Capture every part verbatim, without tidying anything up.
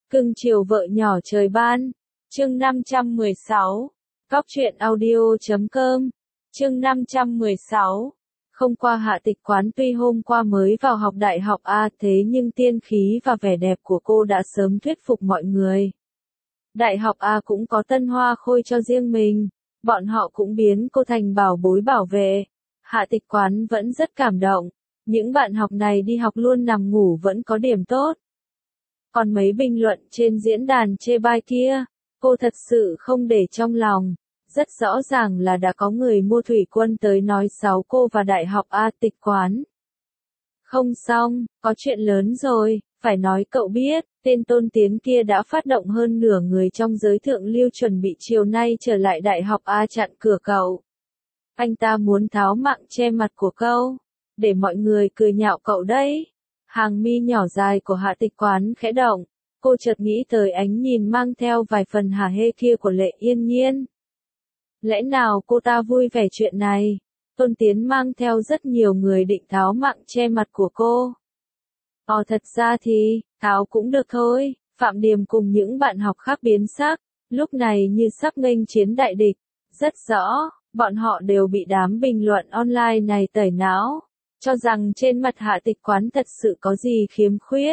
Cưng chiều vợ nhỏ trời ban. Chương năm trăm mười sáu. Cóc truyện audio chấm com. Chương năm trăm mười sáu. Không qua Hạ Tịch Quán tuy hôm qua mới vào học đại học A thế nhưng tiên khí và vẻ đẹp của cô đã sớm thuyết phục mọi người. Đại học A cũng có tân hoa khôi cho riêng mình, bọn họ cũng biến cô thành bảo bối bảo vệ. Hạ Tịch Quán vẫn rất cảm động, những bạn học này đi học luôn nằm ngủ vẫn có điểm tốt. Còn mấy bình luận trên diễn đàn chê bai kia, cô thật sự không để trong lòng, rất rõ ràng là đã có người mua thủy quân tới nói xấu cô và đại học A Tịch Quán. Không xong, có chuyện lớn rồi, phải nói cậu biết, tên Tôn Tiến kia đã phát động hơn nửa người trong giới thượng lưu chuẩn bị chiều nay trở lại đại học A chặn cửa cậu. Anh ta muốn tháo mạng che mặt của cậu, để mọi người cười nhạo cậu đấy. Hàng mi nhỏ dài của Hạ Tịch Quán khẽ động, cô chợt nghĩ tới ánh nhìn mang theo vài phần hả hê kia của Lệ Yên Nhiên. Lẽ nào cô ta vui vẻ chuyện này? Tôn Tiến mang theo rất nhiều người định tháo mạng che mặt của cô. Ờ thật ra thì, tháo cũng được thôi. Phạm Điềm cùng những bạn học khác biến sắc, lúc này như sắp nghênh chiến đại địch. Rất rõ, bọn họ đều bị đám bình luận online này tẩy não, cho rằng trên mặt Hạ Tịch Quán thật sự có gì khiếm khuyết.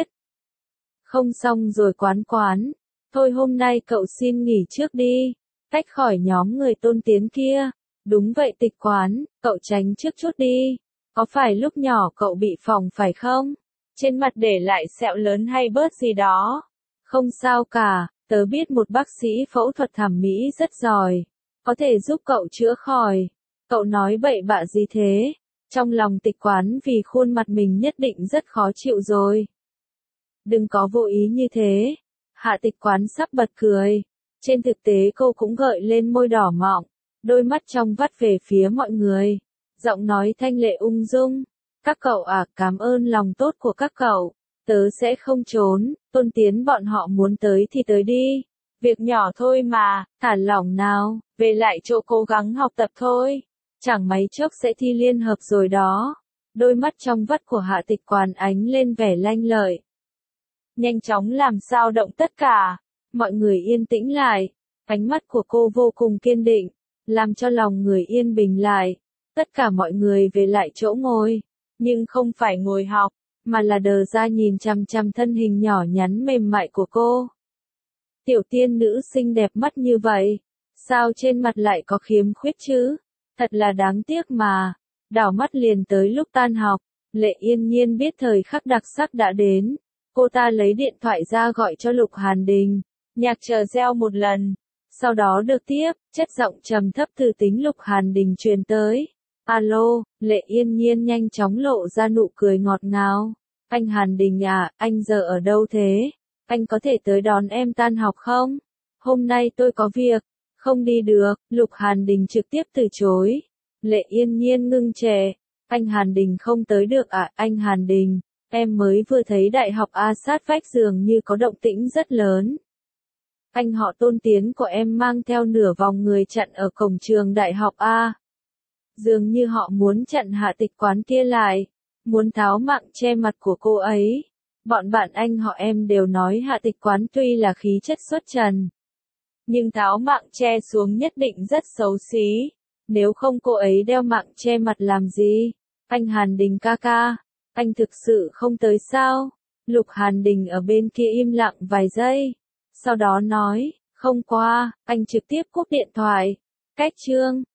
Không xong rồi Quán Quán, thôi hôm nay cậu xin nghỉ trước đi, tách khỏi nhóm người Tôn Tiến kia. Đúng vậy Tịch Quán, cậu tránh trước chút đi, có phải lúc nhỏ cậu bị phỏng phải không? Trên mặt để lại sẹo lớn hay bớt gì đó? Không sao cả, tớ biết một bác sĩ phẫu thuật thẩm mỹ rất giỏi, có thể giúp cậu chữa khỏi. Cậu nói bậy bạ gì thế? Trong lòng Tịch Quán vì khuôn mặt mình nhất định rất khó chịu rồi. Đừng có vô ý như thế. Hạ Tịch Quán sắp bật cười. Trên thực tế cô cũng gợi lên môi đỏ mọng, đôi mắt trong vắt về phía mọi người. Giọng nói thanh lệ ung dung. Các cậu à, cảm ơn lòng tốt của các cậu. Tớ sẽ không trốn, Tôn Tiến bọn họ muốn tới thì tới đi. Việc nhỏ thôi mà, thả lỏng nào, về lại chỗ cố gắng học tập thôi. Chẳng mấy chốc sẽ thi liên hợp rồi đó. Đôi mắt trong vắt của Hạ Tịch Quán ánh lên vẻ lanh lợi. Nhanh chóng làm sao động tất cả. Mọi người yên tĩnh lại. Ánh mắt của cô vô cùng kiên định, làm cho lòng người yên bình lại. Tất cả mọi người về lại chỗ ngồi. Nhưng không phải ngồi học, mà là đờ ra nhìn chằm chằm thân hình nhỏ nhắn mềm mại của cô. Tiểu tiên nữ xinh đẹp mắt như vậy, sao trên mặt lại có khiếm khuyết chứ? Thật là đáng tiếc mà. Đảo mắt liền tới lúc tan học, Lệ Yên Nhiên biết thời khắc đặc sắc đã đến. Cô ta lấy điện thoại ra gọi cho Lục Hàn Đình. Nhạc chờ reo một lần, sau đó được tiếp, chất giọng trầm thấp từ tính Lục Hàn Đình truyền tới. Alo, Lệ Yên Nhiên nhanh chóng lộ ra nụ cười ngọt ngào. Anh Hàn Đình à, anh giờ ở đâu thế? Anh có thể tới đón em tan học không? Hôm nay tôi có việc. Không đi được, Lục Hàn Đình trực tiếp từ chối. Lệ Yên Nhiên ngưng trệ. Anh Hàn Đình không tới được à? Anh Hàn Đình, em mới vừa thấy đại học A sát vách dường như có động tĩnh rất lớn. Anh họ Tôn Tiến của em mang theo nửa vòng người chặn ở cổng trường đại học A. Dường như họ muốn chặn Hạ Tịch Quán kia lại, muốn tháo mạng che mặt của cô ấy. Bọn bạn anh họ em đều nói Hạ Tịch Quán tuy là khí chất xuất trần, nhưng tháo mạng che xuống nhất định rất xấu xí. Nếu không cô ấy đeo mạng che mặt làm gì? Anh Hàn Đình ca ca, anh thực sự không tới sao? Lục Hàn Đình ở bên kia im lặng vài giây, sau đó nói, không qua, anh trực tiếp cúp điện thoại. Cách chương.